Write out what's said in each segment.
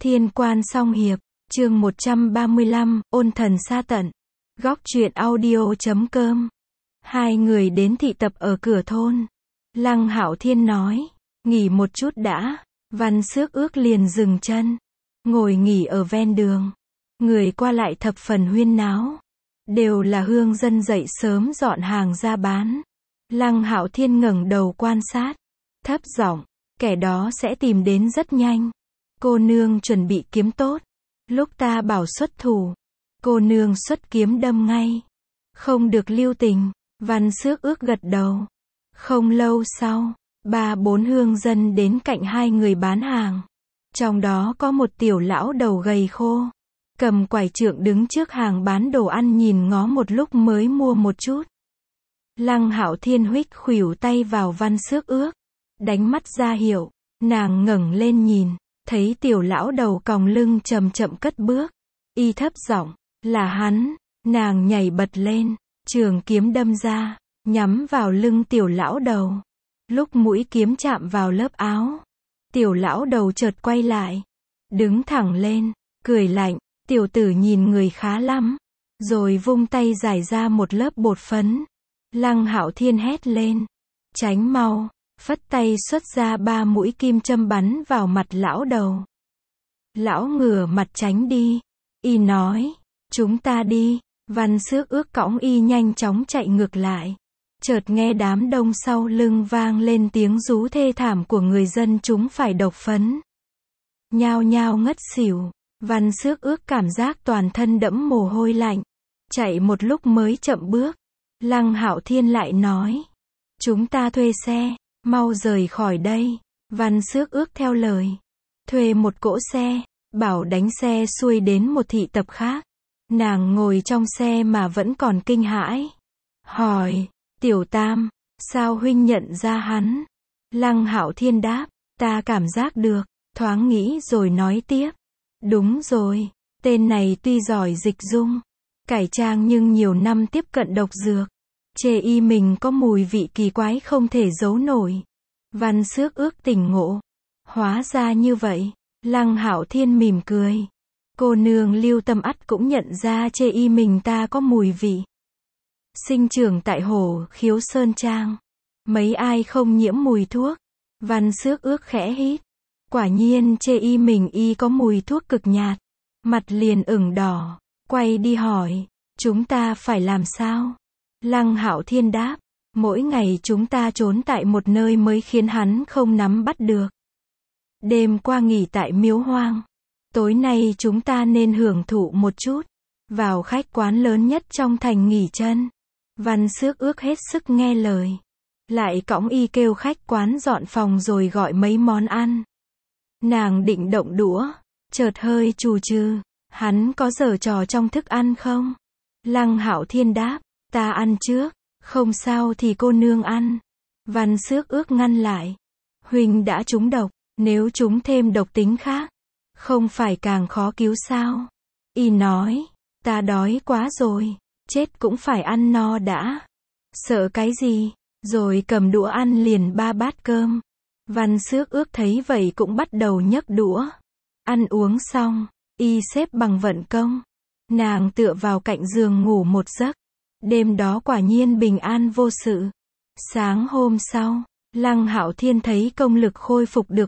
Thiên Quan Song Hiệp, chương 135, ôn thần sa tận. Góc truyện audio.com. Hai người đến thị tập ở cửa thôn. Lăng Hạo Thiên nói, nghỉ một chút đã. Văn Xước Ước liền dừng chân, ngồi nghỉ ở ven đường. Người qua lại thập phần huyên náo, đều là hương dân dậy sớm dọn hàng ra bán. Lăng Hạo Thiên ngẩng đầu quan sát, thấp giọng, kẻ đó sẽ tìm đến rất nhanh. Cô nương chuẩn bị kiếm tốt, lúc ta bảo xuất thủ, cô nương xuất kiếm đâm ngay, không được lưu tình. Văn Xước Ước gật đầu. Không lâu sau, 3-4 hương dân đến cạnh hai người bán hàng, trong đó có một tiểu lão đầu gầy khô, cầm quải trượng đứng trước hàng bán đồ ăn nhìn ngó một lúc mới mua một chút. Lăng Hạo Thiên huých khuỷu tay vào Văn Xước Ước, đánh mắt ra hiệu. Nàng ngẩng lên nhìn, thấy tiểu lão đầu còng lưng chậm chậm cất bước, y thấp giọng, là hắn. Nàng nhảy bật lên, trường kiếm đâm ra, nhắm vào lưng tiểu lão đầu. Lúc mũi kiếm chạm vào lớp áo, tiểu lão đầu chợt quay lại, đứng thẳng lên, cười lạnh, tiểu tử nhìn người khá lắm, rồi vung tay giải ra một lớp bột phấn. Lăng Hạo Thiên hét lên, tránh mau, phất tay xuất ra 3 mũi kim châm bắn vào mặt lão đầu. Lão ngửa mặt tránh đi, y nói, chúng ta đi. Văn Xước Ước cõng y nhanh chóng chạy ngược lại. Chợt nghe đám đông sau lưng vang lên tiếng rú thê thảm của người dân chúng phải độc phấn. Nhao nhao ngất xỉu. Văn Xước Ước cảm giác toàn thân đẫm mồ hôi lạnh, chạy một lúc mới chậm bước. Lăng Hạo Thiên lại nói, chúng ta thuê xe, mau rời khỏi đây. Văn Xước Ước theo lời, thuê một cỗ xe, bảo đánh xe xuôi đến một thị tập khác. Nàng ngồi trong xe mà vẫn còn kinh hãi, hỏi, Tiểu Tam, sao huynh nhận ra hắn? Lăng Hạo Thiên đáp, ta cảm giác được, thoáng nghĩ rồi nói tiếp. Đúng rồi, tên này tuy giỏi dịch dung, cải trang nhưng nhiều năm tiếp cận độc dược, chê y mình có mùi vị kỳ quái không thể giấu nổi. Văn Xước Ước tỉnh ngộ, hóa ra như vậy. Lăng Hạo Thiên mỉm cười, cô nương lưu tâm ắt cũng nhận ra chê y mình ta có mùi vị. Sinh trưởng tại Hồ Khiếu Sơn Trang, mấy ai không nhiễm mùi thuốc. Văn Xước Ước khẽ hít, quả nhiên chê y mình y có mùi thuốc cực nhạt. Mặt liền ửng đỏ, quay đi hỏi, chúng ta phải làm sao? Lăng Hạo Thiên đáp, mỗi ngày chúng ta trốn tại một nơi mới khiến hắn không nắm bắt được. Đêm qua nghỉ tại Miếu Hoang, tối nay chúng ta nên hưởng thụ một chút, vào khách quán lớn nhất trong thành nghỉ chân. Văn Xước Ước hết sức nghe lời, lại cõng y kêu khách quán dọn phòng rồi gọi mấy món ăn. Nàng định động đũa, chợt hơi chù chừ, hắn có giở trò trong thức ăn không? Lăng Hạo Thiên đáp, ta ăn trước, không sao thì cô nương ăn. Văn Xước Ước ngăn lại, huynh đã trúng độc, nếu trúng thêm độc tính khác, không phải càng khó cứu sao? Y nói, ta đói quá rồi, chết cũng phải ăn no đã. Sợ cái gì? Rồi cầm đũa ăn liền 3 bát cơm. Văn Xước Ước thấy vậy cũng bắt đầu nhấc đũa. Ăn uống xong, y xếp bằng vận công. Nàng tựa vào cạnh giường ngủ một giấc. Đêm đó quả nhiên bình an vô sự. Sáng hôm sau, Lăng Hạo Thiên thấy công lực khôi phục được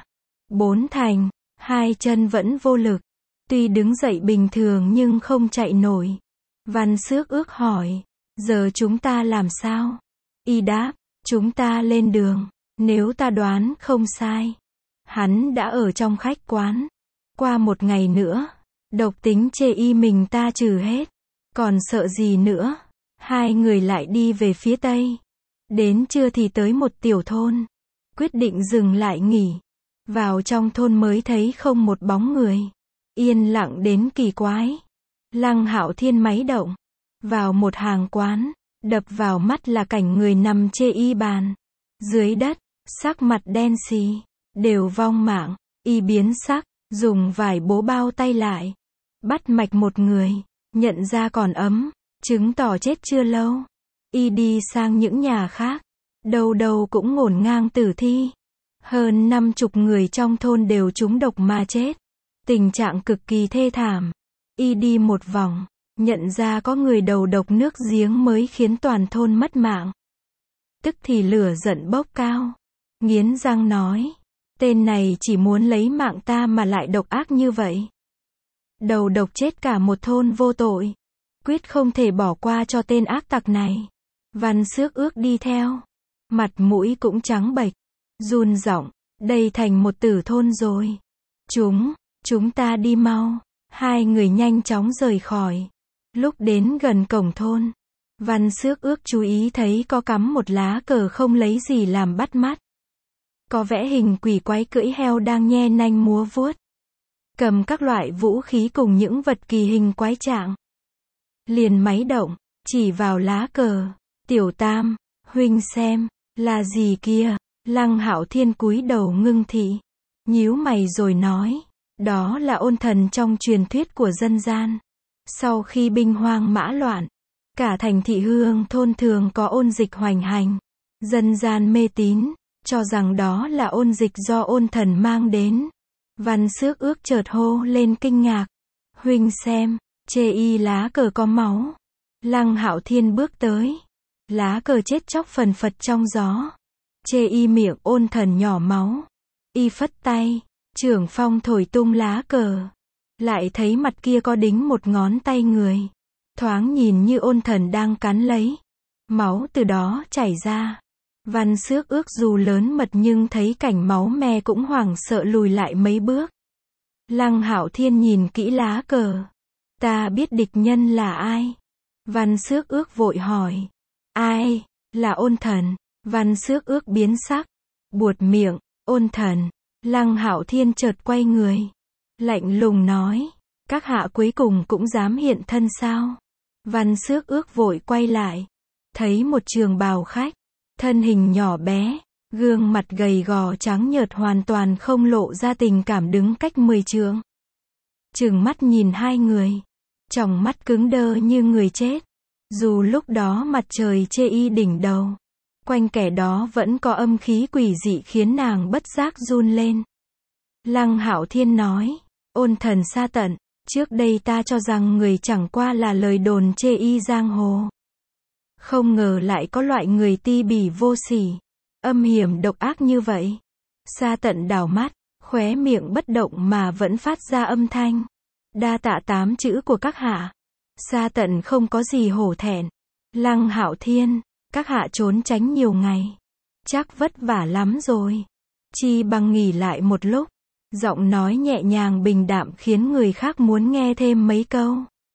3-4 thành, 2 chân vẫn vô lực. Tuy đứng dậy bình thường nhưng không chạy nổi. Văn Xước Ước hỏi, giờ chúng ta làm sao? Y đáp, chúng ta lên đường, nếu ta đoán không sai. Hắn đã ở trong khách quán. Qua một ngày nữa, độc tính chê y mình ta trừ hết. Còn sợ gì nữa? Hai người lại đi về phía tây. Đến trưa thì tới một tiểu thôn. Quyết định dừng lại nghỉ. Vào trong thôn mới thấy không một bóng người. Yên lặng đến kỳ quái. Lăng Hạo Thiên máy động. Vào một hàng quán. Đập vào mắt là cảnh người nằm chê y bàn. Dưới đất, sắc mặt đen xì. Đều vong mạng. Y biến sắc, dùng vải bố bao tay lại. Bắt mạch một người. Nhận ra còn ấm, chứng tỏ chết chưa lâu. Y đi sang những nhà khác. Đâu đâu cũng ngổn ngang tử thi. Hơn 50 người trong thôn đều trúng độc mà chết. Tình trạng cực kỳ thê thảm. Y đi một vòng, nhận ra có người đầu độc nước giếng mới khiến toàn thôn mất mạng. Tức thì lửa giận bốc cao. Nghiến răng nói, tên này chỉ muốn lấy mạng ta mà lại độc ác như vậy. Đầu độc chết cả một thôn vô tội. Quyết không thể bỏ qua cho tên ác tặc này. Văn Xước Ước đi theo. Mặt mũi cũng trắng bệch. Run giọng, đây thành một tử thôn rồi. Chúng ta đi mau. Hai người nhanh chóng rời khỏi. Lúc đến gần cổng thôn, Văn Xước Ước chú ý thấy có cắm một lá cờ không lấy gì làm bắt mắt. Có vẽ hình quỷ quái cưỡi heo đang nhe nanh múa vuốt. Cầm các loại vũ khí cùng những vật kỳ hình quái trạng. Liền máy động, chỉ vào lá cờ. Tiểu Tam, huynh xem, là gì kia? Lăng Hạo Thiên cúi đầu ngưng thị. Nhíu mày rồi nói, đó là ôn thần trong truyền thuyết của dân gian. Sau khi binh hoang mã loạn, cả thành thị hương thôn thường có ôn dịch hoành hành. Dân gian mê tín, cho rằng đó là ôn dịch do ôn thần mang đến. Văn Xước Ước chợt hô lên kinh ngạc. Huynh xem, chê y lá cờ có máu. Lăng Hạo Thiên bước tới. Lá cờ chết chóc phần phật trong gió. Chê y miệng ôn thần nhỏ máu. Y phất tay, trưởng phong thổi tung lá cờ. Lại thấy mặt kia có đính một ngón tay người. Thoáng nhìn như ôn thần đang cắn lấy. Máu từ đó chảy ra. Văn Xước Ước dù lớn mật nhưng thấy cảnh máu me cũng hoảng sợ lùi lại mấy bước. Lăng Hạo Thiên nhìn kỹ lá cờ. Ta biết địch nhân là ai? Văn Xước Ước vội hỏi. Ai? Là ôn thần. Văn Xước Ước biến sắc. Buột miệng, ôn thần. Lăng Hạo Thiên chợt quay người. Lạnh lùng nói. Các hạ cuối cùng cũng dám hiện thân sao? Văn Xước Ước vội quay lại. Thấy một trường bào khách. Thân hình nhỏ bé. Gương mặt gầy gò trắng nhợt hoàn toàn không lộ ra tình cảm đứng cách 10 trượng. Trừng mắt nhìn hai người. Tròng mắt cứng đơ như người chết. Dù lúc đó mặt trời chê y đỉnh đầu. Quanh kẻ đó vẫn có âm khí quỷ dị khiến nàng bất giác run lên. Lăng Hạo Thiên nói. Ôn thần xa tận. Trước đây ta cho rằng người chẳng qua là lời đồn chê y giang hồ. Không ngờ lại có loại người ti bỉ vô sỉ. Âm hiểm độc ác như vậy. Xa tận đảo mắt. Khóe miệng bất động mà vẫn phát ra âm thanh. Đa tạ 8 chữ của các hạ. Xa tận không có gì hổ thẹn. Lăng Hạo Thiên. Các hạ trốn tránh nhiều ngày. Chắc vất vả lắm rồi. Chi bằng nghỉ lại một lúc. Giọng nói nhẹ nhàng bình đạm khiến người khác muốn nghe thêm mấy câu.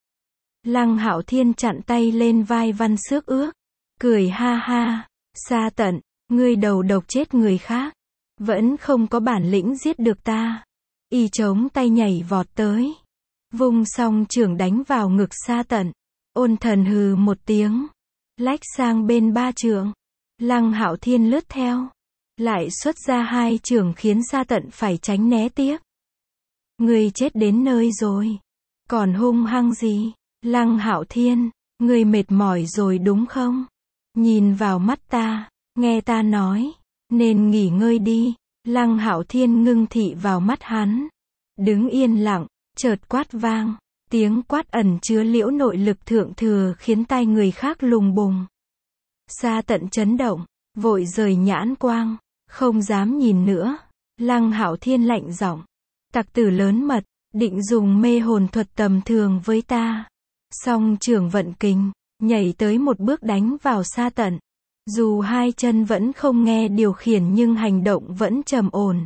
Lăng Hạo Thiên chặn tay lên vai Văn Xước Ước. Cười ha ha. Xa tận, ngươi đầu độc chết người khác. Vẫn không có bản lĩnh giết được ta. Y chống tay nhảy vọt tới. Vung song chưởng đánh vào ngực Xa tận. Ôn thần hừ một tiếng. Lách sang bên 3 trượng. Lăng Hạo Thiên lướt theo. Lại xuất ra 2 chưởng khiến Xa tận phải tránh né tiếp. Ngươi chết đến nơi rồi. Còn hung hăng gì? Lăng Hạo Thiên, ngươi mệt mỏi rồi đúng không? Nhìn vào mắt ta, nghe ta nói, nên nghỉ ngơi đi. Lăng Hạo Thiên ngưng thị vào mắt hắn. Đứng yên lặng, chợt quát vang. Tiếng quát ẩn chứa liễu nội lực thượng thừa khiến tai người khác lùng bùng. Xa tận chấn động, vội rời nhãn quang, không dám nhìn nữa. Lăng Hạo Thiên lạnh giọng. Tặc tử lớn mật, định dùng mê hồn thuật tầm thường với ta. Song chưởng vận kình, nhảy tới một bước đánh vào Xa tận. Dù hai chân vẫn không nghe điều khiển nhưng hành động vẫn trầm ổn.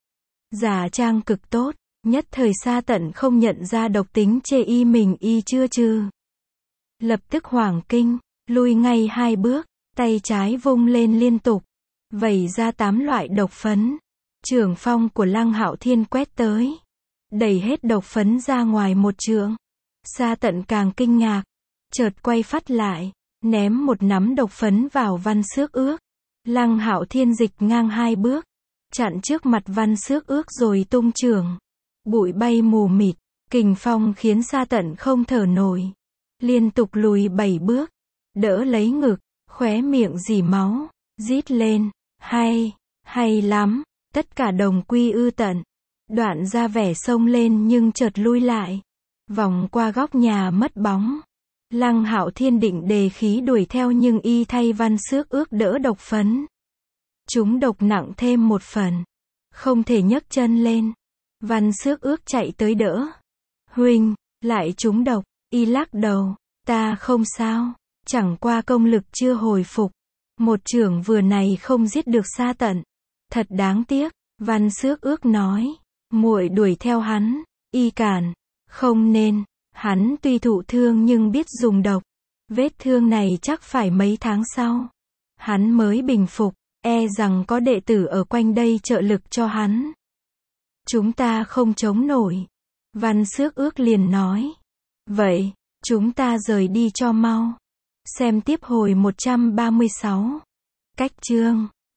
Giả trang cực tốt, nhất thời Xa tận không nhận ra độc tính chê y mình y chưa trừ. Lập tức hoảng kinh, lui ngay 2 bước, tay trái vung lên liên tục, vẩy ra 8 loại độc phấn. Chưởng phong của Lăng Hạo Thiên quét tới, đẩy hết độc phấn ra ngoài 1 trượng. Xa tận càng kinh ngạc, chợt quay phát lại, ném một nắm độc phấn vào Văn Xước Ước. Lăng Hạo Thiên dịch ngang 2 bước, chặn trước mặt Văn Xước Ước rồi tung chưởng. Bụi bay mù mịt, kình phong khiến Xa tận không thở nổi. Liên tục lùi 7 bước, đỡ lấy ngực, khóe miệng rỉ máu, rít lên, hay lắm, tất cả đồng quy ư tận. Đoạn ra vẻ xông lên nhưng chợt lui lại. Vòng qua góc nhà mất bóng. Lăng Hạo Thiên định đề khí đuổi theo nhưng y thay Văn Xước Ước đỡ độc phấn. Chúng độc nặng thêm một phần. Không thể nhấc chân lên. Văn Xước Ước chạy tới đỡ. Huynh, lại trúng độc. Y lắc đầu. Ta không sao. Chẳng qua công lực chưa hồi phục. Một chưởng vừa này không giết được Sa Tận. Thật đáng tiếc. Văn Xước Ước nói. Muội đuổi theo hắn. Y cản. Không nên. Hắn tuy thụ thương nhưng biết dùng độc. Vết thương này chắc phải mấy tháng sau. Hắn mới bình phục. E rằng có đệ tử ở quanh đây trợ lực cho hắn. Chúng ta không chống nổi. Văn Xước Ước liền nói. Vậy, chúng ta rời đi cho mau. Xem tiếp hồi 136. Cách chương